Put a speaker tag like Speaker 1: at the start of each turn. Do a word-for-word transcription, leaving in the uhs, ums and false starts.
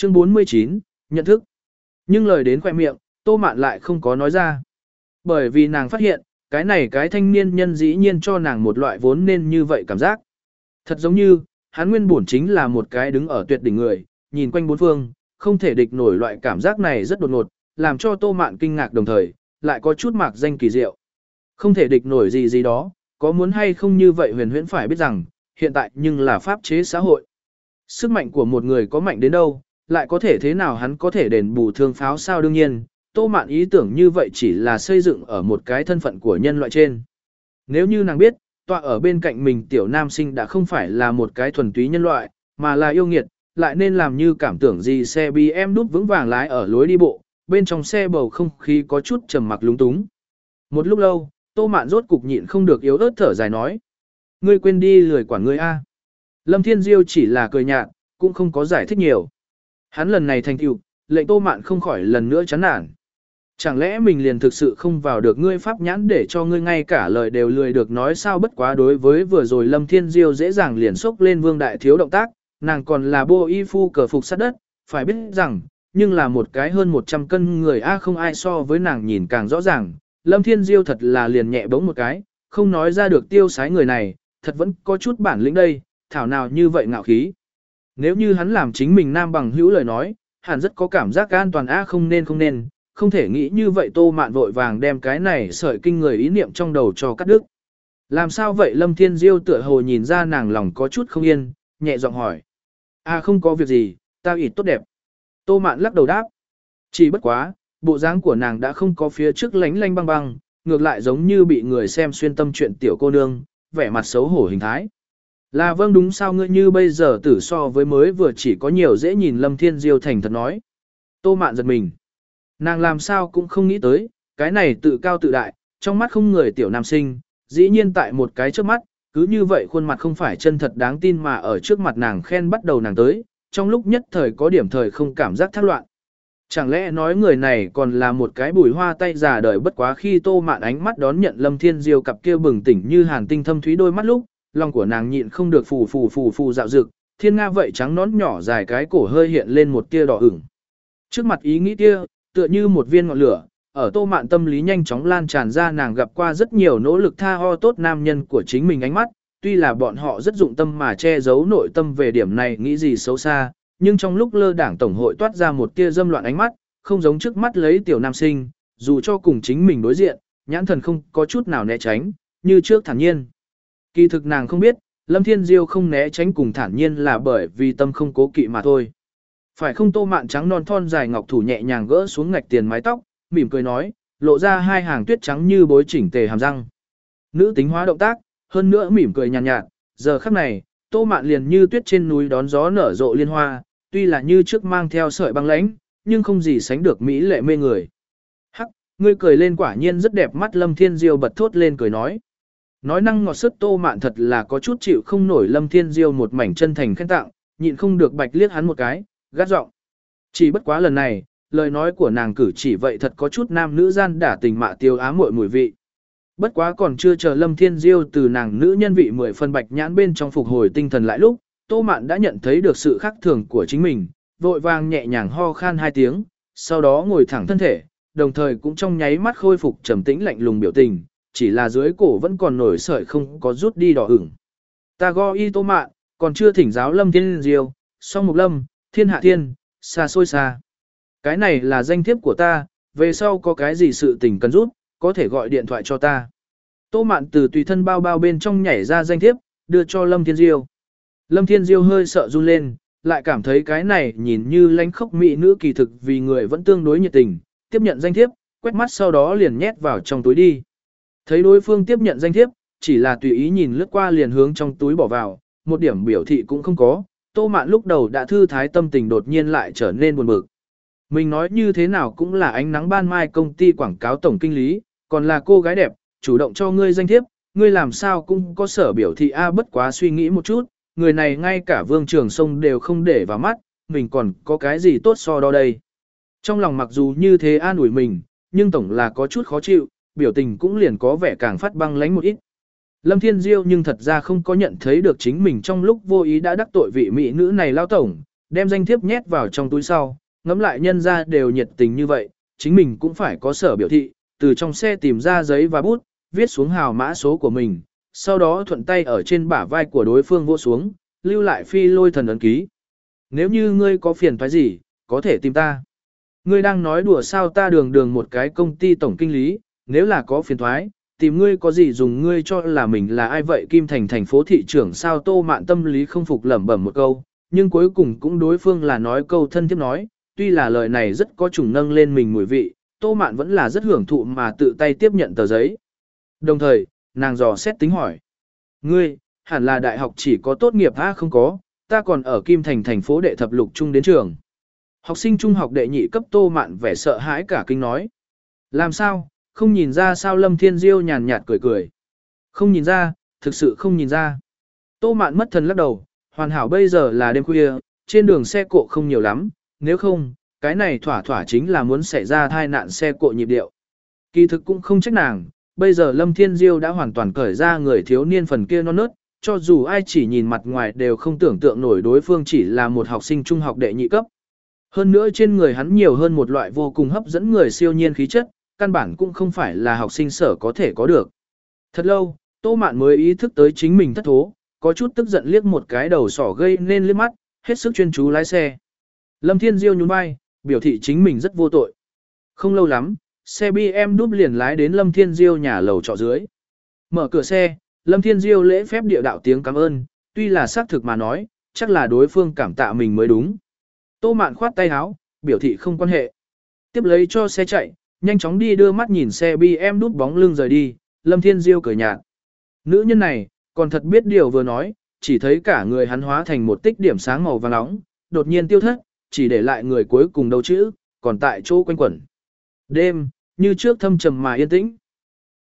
Speaker 1: Chương bốn mươi chín, nhận thức. Nhưng lời đến khoe miệng, Tô Mạn lại không có nói ra. Bởi vì nàng phát hiện, cái này cái thanh niên nhân dĩ nhiên cho nàng một loại vốn nên như vậy cảm giác. Thật giống như, hắn nguyên bổn chính là một cái đứng ở tuyệt đỉnh người, nhìn quanh bốn phương, không thể địch nổi loại cảm giác này rất đột ngột, làm cho Tô Mạn kinh ngạc đồng thời, lại có chút mạc danh kỳ diệu. Không thể địch nổi gì gì đó, có muốn hay không như vậy huyền huyễn phải biết rằng, hiện tại nhưng là pháp chế xã hội. Sức mạnh của một người có mạnh đến đâu, lại có thể thế nào hắn có thể đền bù thương pháo sao đương nhiên, Tô Mạn ý tưởng như vậy chỉ là xây dựng ở một cái thân phận của nhân loại trên. Nếu như nàng biết, tọa ở bên cạnh mình tiểu nam sinh đã không phải là một cái thuần túy nhân loại, mà là yêu nghiệt, lại nên làm như cảm tưởng gì xe bê em đút vững vàng lái ở lối đi bộ, bên trong xe bầu không khí có chút trầm mặc lúng túng. Một lúc lâu, Tô Mạn rốt cục nhịn không được yếu ớt thở dài nói. Ngươi quên đi lười quản ngươi a. Lâm Thiên Diêu chỉ là cười nhạt, cũng không có giải thích nhiều. Hắn lần này thành tựu, lệnh Tô Mạn không khỏi lần nữa chán nản. Chẳng lẽ mình liền thực sự không vào được ngươi pháp nhãn để cho ngươi ngay cả lời đều lười được nói sao bất quá đối với vừa rồi Lâm Thiên Diêu dễ dàng liền xốc lên Vương Đại Thiếu động tác, nàng còn là bô y phu cờ phục sát đất, phải biết rằng, nhưng là một cái hơn một trăm cân người A không ai so với nàng nhìn càng rõ ràng, Lâm Thiên Diêu thật là liền nhẹ bỗng một cái, không nói ra được tiêu sái người này, thật vẫn có chút bản lĩnh đây, thảo nào như vậy ngạo khí. Nếu như hắn làm chính mình nam bằng hữu lời nói, hẳn rất có cảm giác an toàn A không nên không nên, không thể nghĩ như vậy Tô Mạn vội vàng đem cái này sợi kinh người ý niệm trong đầu cho cắt đứt. Làm sao vậy Lâm Thiên Diêu tựa hồ nhìn ra nàng lòng có chút không yên, nhẹ giọng hỏi. À không có việc gì, tao ít tốt đẹp. Tô Mạn lắc đầu đáp. Chỉ bất quá, bộ dáng của nàng đã không có phía trước lánh lánh băng băng, ngược lại giống như bị người xem xuyên tâm chuyện tiểu cô nương, vẻ mặt xấu hổ hình thái. Là vâng đúng sao ngươi như bây giờ tử so với mới vừa chỉ có nhiều dễ nhìn Lâm Thiên Diêu thành thật nói. Tô Mạn giật mình. Nàng làm sao cũng không nghĩ tới, cái này tự cao tự đại, trong mắt không người tiểu nam sinh, dĩ nhiên tại một cái trước mắt, cứ như vậy khuôn mặt không phải chân thật đáng tin mà ở trước mặt nàng khen bắt đầu nàng tới, trong lúc nhất thời có điểm thời không cảm giác thác loạn. Chẳng lẽ nói người này còn là một cái bùi hoa tay già đời bất quá khi Tô Mạn ánh mắt đón nhận Lâm Thiên Diêu cặp kia bừng tỉnh như hàn tinh thâm thúy đôi mắt lúc, lòng của nàng nhịn không được phù phù phù phù dạo dực, thiên nga vậy trắng nón nhỏ dài cái cổ hơi hiện lên một tia đỏ ửng. Trước mặt ý nghĩ kia, tựa như một viên ngọn lửa, ở Tô Mạn tâm lý nhanh chóng lan tràn ra nàng gặp qua rất nhiều nỗ lực tha ho tốt nam nhân của chính mình ánh mắt, tuy là bọn họ rất dụng tâm mà che giấu nội tâm về điểm này nghĩ gì xấu xa, nhưng trong lúc lơ đảng tổng hội toát ra một tia dâm loạn ánh mắt, không giống trước mắt lấy tiểu nam sinh, dù cho cùng chính mình đối diện, nhãn thần không có chút nào né tránh, như trước thản nhiên. Kỳ thực nàng không biết, Lâm Thiên Diêu không né tránh cùng thản nhiên là bởi vì tâm không cố kỵ mà thôi. Phải không Tô Mạn trắng non thon dài ngọc thủ nhẹ nhàng gỡ xuống ngạch tiền mái tóc, mỉm cười nói, lộ ra hai hàng tuyết trắng như bối chỉnh tề hàm răng. Nữ tính hóa động tác, hơn nữa mỉm cười nhàn nhạt, nhạt, giờ khắc này, Tô Mạn liền như tuyết trên núi đón gió nở rộ liên hoa, tuy là như trước mang theo sợi băng lãnh, nhưng không gì sánh được mỹ lệ mê người. Hắc, ngươi cười lên quả nhiên rất đẹp mắt Lâm Thiên Diêu bật thốt lên cười nói. Nói năng ngọt sức Tô Mạn thật là có chút chịu không nổi Lâm Thiên Diêu một mảnh chân thành khen tặng, nhịn không được bạch liếc hắn một cái, gắt giọng. Chỉ bất quá lần này, lời nói của nàng cử chỉ vậy thật có chút nam nữ gian đả tình mạ tiêu á muội mùi vị. Bất quá còn chưa chờ Lâm Thiên Diêu từ nàng nữ nhân vị mười phân bạch nhãn bên trong phục hồi tinh thần lại lúc, Tô Mạn đã nhận thấy được sự khác thường của chính mình, vội vàng nhẹ nhàng ho khan hai tiếng, sau đó ngồi thẳng thân thể, đồng thời cũng trong nháy mắt khôi phục trầm tĩnh lạnh lùng biểu tình, chỉ là dưới cổ vẫn còn nổi sợi không có rút đi đỏ ửng. Ta go y Tô Mạn, còn chưa thỉnh giáo Lâm Thiên Diêu, song mục lâm, thiên hạ thiên, xa xôi xa. Cái này là danh thiếp của ta, về sau có cái gì sự tình cần giúp, có thể gọi điện thoại cho ta. Tô Mạn từ tùy thân bao bao bên trong nhảy ra danh thiếp, đưa cho Lâm Thiên Diêu. Lâm Thiên Diêu hơi sợ run lên, lại cảm thấy cái này nhìn như lánh khốc mỹ nữ kỳ thực vì người vẫn tương đối nhiệt tình, tiếp nhận danh thiếp, quét mắt sau đó liền nhét vào trong túi đi. Thấy đối phương tiếp nhận danh thiếp, chỉ là tùy ý nhìn lướt qua liền hướng trong túi bỏ vào, một điểm biểu thị cũng không có. Tô Mạn lúc đầu đã thư thái tâm tình đột nhiên lại trở nên buồn bực. Mình nói như thế nào cũng là ánh nắng ban mai công ty quảng cáo tổng kinh lý, còn là cô gái đẹp, chủ động cho ngươi danh thiếp, ngươi làm sao cũng có sở biểu thị a bất quá suy nghĩ một chút, người này ngay cả Vương Trường Sông đều không để vào mắt, mình còn có cái gì tốt so đo đây. Trong lòng mặc dù như thế an ủi mình, nhưng tổng là có chút khó chịu, biểu tình cũng liền có vẻ càng phát băng lánh một ít. Lâm Thiên Diêu nhưng thật ra không có nhận thấy được chính mình trong lúc vô ý đã đắc tội vị mỹ nữ này lao tổng, Đem danh thiếp nhét vào trong túi sau, ngẫm lại nhân ra đều nhiệt tình như vậy, chính mình cũng phải có sở biểu thị, từ trong xe tìm ra giấy và bút, viết xuống hào mã số của mình, sau đó thuận tay ở trên bả vai của đối phương vỗ xuống, lưu lại phi lôi thần ấn ký. Nếu như ngươi có phiền toái gì, có thể tìm ta. Ngươi đang nói đùa sao, ta đường đường một cái công ty tổng kinh lý, nếu là có phiền toái, tìm ngươi có gì dùng, ngươi cho là mình là ai vậy? Kim Thành thành phố thị trưởng sao? Tô Mạn tâm lý không phục lẩm bẩm một câu, nhưng cuối cùng cũng đối phương là nói câu thân thiết nói, tuy là lời này rất có chủng nâng lên mình mùi vị, Tô Mạn vẫn là rất hưởng thụ mà tự tay tiếp nhận tờ giấy. Đồng thời, nàng dò xét tính hỏi. Ngươi, hẳn là đại học chỉ có tốt nghiệp a? Không có, ta còn ở Kim Thành thành phố đệ thập lục trung đến trường. Học sinh trung học đệ nhị cấp. Tô Mạn vẻ sợ hãi cả kinh nói. Làm sao, không nhìn ra sao? Lâm Thiên Diêu nhàn nhạt cười cười. Không nhìn ra, thực sự không nhìn ra. Tô Mạn mất thần lắc đầu, hoàn hảo bây giờ là đêm khuya, trên đường xe cộ không nhiều lắm, nếu không, cái này thỏa thỏa chính là muốn xảy ra tai nạn xe cộ nhịp điệu. Kỳ thực cũng không trách nàng, bây giờ Lâm Thiên Diêu đã hoàn toàn cởi ra người thiếu niên phần kia non nớt, cho dù ai chỉ nhìn mặt ngoài đều không tưởng tượng nổi đối phương chỉ là một học sinh trung học đệ nhị cấp. Hơn nữa trên người hắn nhiều hơn một loại vô cùng hấp dẫn người siêu nhiên khí chất, căn bản cũng không phải là học sinh sở có thể có được. Thật lâu, Tô Mạn mới ý thức tới chính mình thất thố, có chút tức giận liếc một cái đầu sỏ gây nên liếc mắt, hết sức chuyên chú lái xe. Lâm Thiên Diêu nhún vai, biểu thị chính mình rất vô tội. Không lâu lắm, xe bê em đúp liền lái đến Lâm Thiên Diêu nhà lầu trọ dưới. Mở cửa xe, Lâm Thiên Diêu lễ phép địa đạo tiếng cảm ơn, tuy là xác thực mà nói, chắc là đối phương cảm tạ mình mới đúng. Tô Mạn khoát tay áo, biểu thị không quan hệ. Tiếp lấy cho xe chạy, nhanh chóng đi đưa mắt nhìn xe bê em đúp bóng lưng rời đi, Lâm Thiên Diêu cười nhạt. Nữ nhân này, còn thật biết điều vừa nói, chỉ thấy cả người hắn hóa thành một tích điểm sáng màu vàng nóng, đột nhiên tiêu thất, chỉ để lại người cuối cùng đầu chữ, còn tại chỗ quanh quẩn. Đêm, như trước thâm trầm mà yên tĩnh.